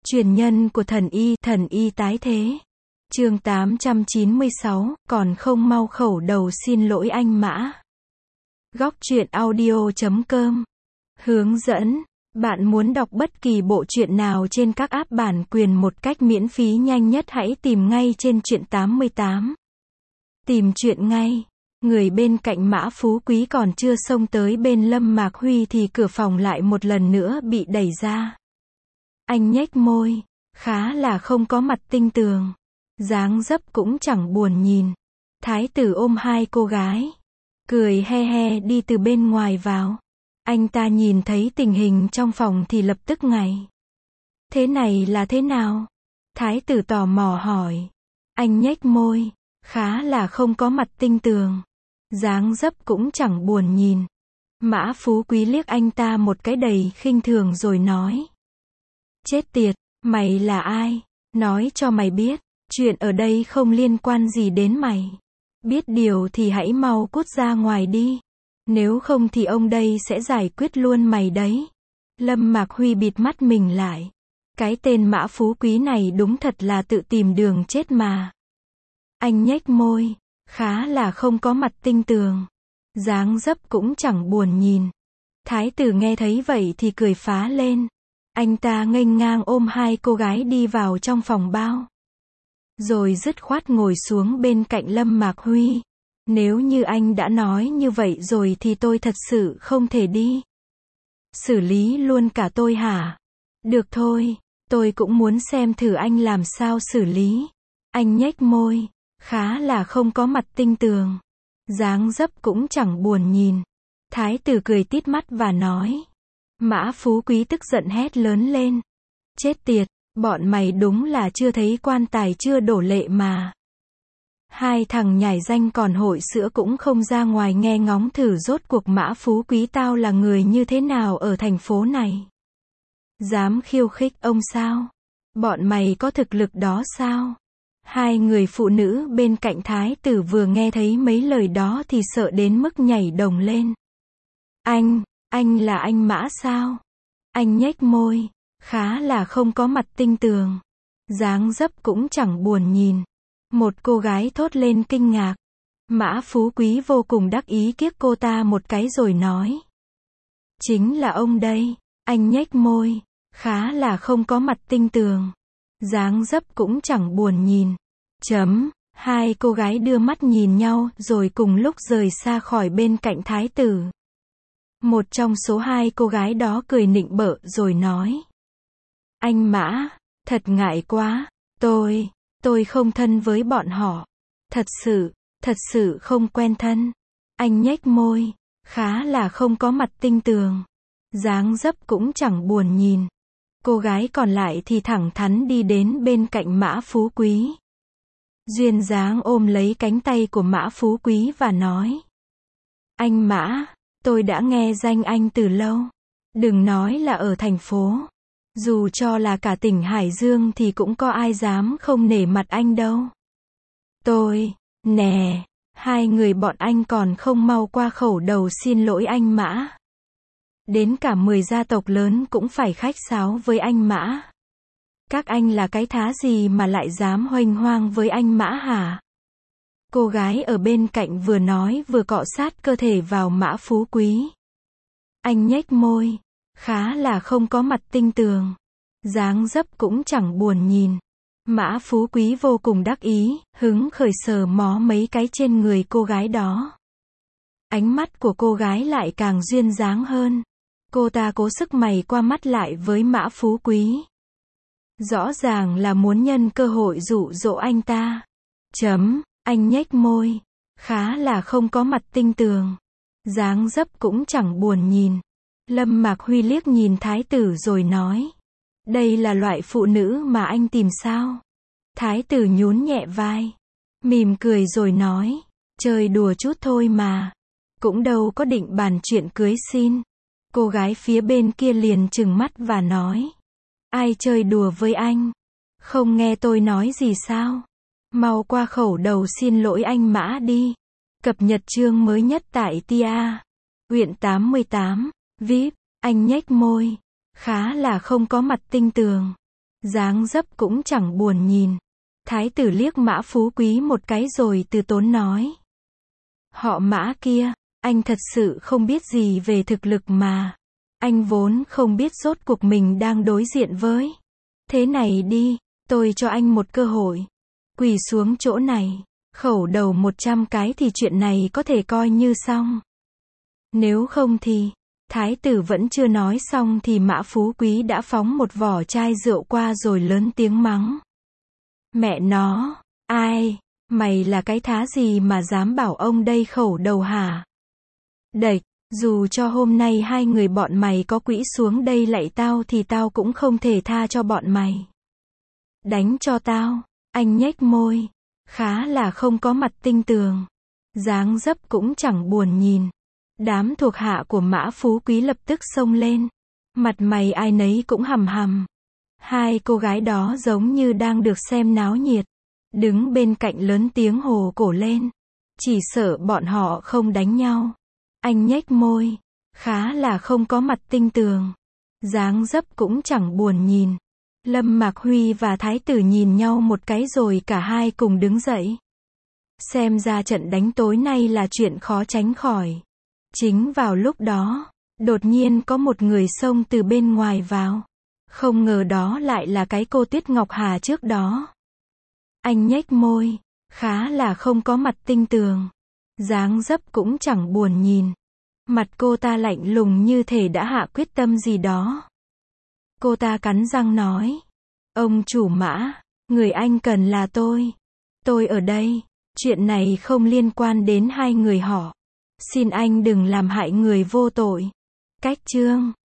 Truyền nhân của thần y tái thế. Chương 896, còn không mau khẩu đầu xin lỗi anh Mã. Góc truyện audio.com. Hướng dẫn. Bạn muốn đọc bất kỳ bộ truyện nào trên các app bản quyền một cách miễn phí nhanh nhất hãy tìm ngay trên truyện 88. Tìm truyện ngay. Người bên cạnh Mã Phú Quý còn chưa xông tới bên Lâm Mạc Huy thì cửa phòng lại một lần nữa bị đẩy ra. Anh nhếch môi, khá là không có mặt tinh tường. Dáng dấp cũng chẳng buồn nhìn. Thái tử ôm hai cô gái, cười he he đi từ bên ngoài vào. Anh ta nhìn thấy tình hình trong phòng thì lập tức ngảy. Thế này là thế nào? Thái tử tò mò hỏi. Anh nhếch môi, khá là không có mặt tinh tường. Dáng dấp cũng chẳng buồn nhìn. Mã Phú Quý liếc anh ta một cái đầy khinh thường rồi nói. Chết tiệt, mày là ai? Nói cho mày biết, chuyện ở đây không liên quan gì đến mày. Biết điều thì hãy mau cút ra ngoài đi. Nếu không thì ông đây sẽ giải quyết luôn mày đấy. Lâm Mạc Huy bịt mắt mình lại. Cái tên Mã Phú Quý này đúng thật là tự tìm đường chết mà. Anh nhếch môi, khá là không có mặt tinh tường. Dáng dấp cũng chẳng buồn nhìn. Thái tử nghe thấy vậy thì cười phá lên. Anh ta nghênh ngang ôm hai cô gái đi vào trong phòng bao. Rồi dứt khoát ngồi xuống bên cạnh Lâm Mạc Huy. Nếu như anh đã nói như vậy rồi thì tôi thật sự không thể đi. Xử lý luôn cả tôi hả? Được thôi, tôi cũng muốn xem thử anh làm sao xử lý. Anh nhếch môi, khá là không có mặt tinh tường. Dáng dấp cũng chẳng buồn nhìn. Thái tử cười tít mắt và nói. Mã Phú Quý tức giận hét lớn lên. Chết tiệt, bọn mày đúng là chưa thấy quan tài chưa đổ lệ mà. Hai thằng nhảy danh còn hội sữa cũng không ra ngoài nghe ngóng thử rốt cuộc Mã Phú Quý tao là người như thế nào ở thành phố này. Dám khiêu khích ông sao? Bọn mày có thực lực đó sao? Hai người phụ nữ bên cạnh thái tử vừa nghe thấy mấy lời đó thì sợ đến mức nhảy đồng lên. Anh là anh Mã sao? Anh nhếch môi, khá là không có mặt tinh tường. Dáng dấp cũng chẳng buồn nhìn. Một cô gái thốt lên kinh ngạc. Mã Phú Quý vô cùng đắc ý kiếc cô ta một cái rồi nói. Chính là ông đây. Anh nhếch môi, khá là không có mặt tinh tường. Dáng dấp cũng chẳng buồn nhìn. Hai cô gái đưa mắt nhìn nhau rồi cùng lúc rời xa khỏi bên cạnh thái tử. Một trong số hai cô gái đó cười nịnh bợ rồi nói. Anh Mã, thật ngại quá. Tôi không thân với bọn họ. Thật sự không quen thân. Anh nhếch môi, khá là không có mặt tinh tường. Dáng dấp cũng chẳng buồn nhìn. Cô gái còn lại thì thẳng thắn đi đến bên cạnh Mã Phú Quý. Duyên dáng ôm lấy cánh tay của Mã Phú Quý và nói. Anh Mã, tôi đã nghe danh anh từ lâu. Đừng nói là ở thành phố. Dù cho là cả tỉnh Hải Dương thì cũng có ai dám không nể mặt anh đâu. Nè, hai người bọn anh còn không mau qua khẩu đầu xin lỗi anh Mã. Đến cả 10 gia tộc lớn cũng phải khách sáo với anh Mã. Các anh là cái thá gì mà lại dám huênh hoang với anh Mã hả? Cô gái ở bên cạnh vừa nói vừa cọ sát cơ thể vào Mã Phú Quý. Anh nhếch môi, khá là không có mặt tinh tường. Dáng dấp cũng chẳng buồn nhìn. Mã Phú Quý vô cùng đắc ý, hứng khởi sờ mó mấy cái trên người cô gái đó. Ánh mắt của cô gái lại càng duyên dáng hơn. Cô ta cố sức mày qua mắt lại với Mã Phú Quý. Rõ ràng là muốn nhân cơ hội dụ dỗ anh ta. Anh nhếch môi, khá là không có mặt tinh tường. Dáng dấp cũng chẳng buồn nhìn. Lâm Mạc Huy liếc nhìn thái tử rồi nói. Đây là loại phụ nữ mà anh tìm sao? Thái tử nhún nhẹ vai. Mỉm cười rồi nói. Chơi đùa chút thôi mà. Cũng đâu có định bàn chuyện cưới xin. Cô gái phía bên kia liền trừng mắt và nói. Ai chơi đùa với anh? Không nghe tôi nói gì sao? Mau qua khẩu đầu xin lỗi anh Mã đi. Cập nhật chương mới nhất tại Tia. Huyện 88. VIP. Anh nhếch môi, khá là không có mặt tinh tường. Dáng dấp cũng chẳng buồn nhìn. Thái tử liếc Mã Phú Quý một cái rồi từ tốn nói. Họ Mã kia, anh thật sự không biết gì về thực lực mà. Anh vốn không biết rốt cuộc mình đang đối diện với. Thế này đi, tôi cho anh một cơ hội. Quỳ xuống chỗ này, khẩu đầu 100 cái thì chuyện này có thể coi như xong. Nếu không thì, thái tử vẫn chưa nói xong thì Mã Phú Quý đã phóng một vỏ chai rượu qua rồi lớn tiếng mắng. Mẹ nó, ai, mày là cái thá gì mà dám bảo ông đây khẩu đầu hả? Đệch, dù cho hôm nay hai người bọn mày có quỵ xuống đây lạy tao thì tao cũng không thể tha cho bọn mày. Đánh cho tao, anh nhếch môi, khá là không có mặt tinh tường. Dáng dấp cũng chẳng buồn nhìn. Đám thuộc hạ của Mã Phú Quý lập tức xông lên. Mặt mày ai nấy cũng hầm hầm. Hai cô gái đó giống như đang được xem náo nhiệt. Đứng bên cạnh lớn tiếng hồ cổ lên. Chỉ sợ bọn họ không đánh nhau. Anh nhếch môi, khá là không có mặt tinh tường. Dáng dấp cũng chẳng buồn nhìn. Lâm Mạc Huy và thái tử nhìn nhau một cái rồi cả hai cùng đứng dậy. Xem ra trận đánh tối nay là chuyện khó tránh khỏi. Chính vào lúc đó, đột nhiên có một người xông từ bên ngoài vào. Không ngờ đó lại là cái cô Tuyết Ngọc Hà trước đó. Anh nhếch môi, khá là không có mặt tinh tường. Dáng dấp cũng chẳng buồn nhìn. Mặt cô ta lạnh lùng như thể đã hạ quyết tâm gì đó. Cô ta cắn răng nói. Ông chủ Mã, người anh cần là tôi. Tôi ở đây. Chuyện này không liên quan đến hai người họ. Xin anh đừng làm hại người vô tội. Cách chương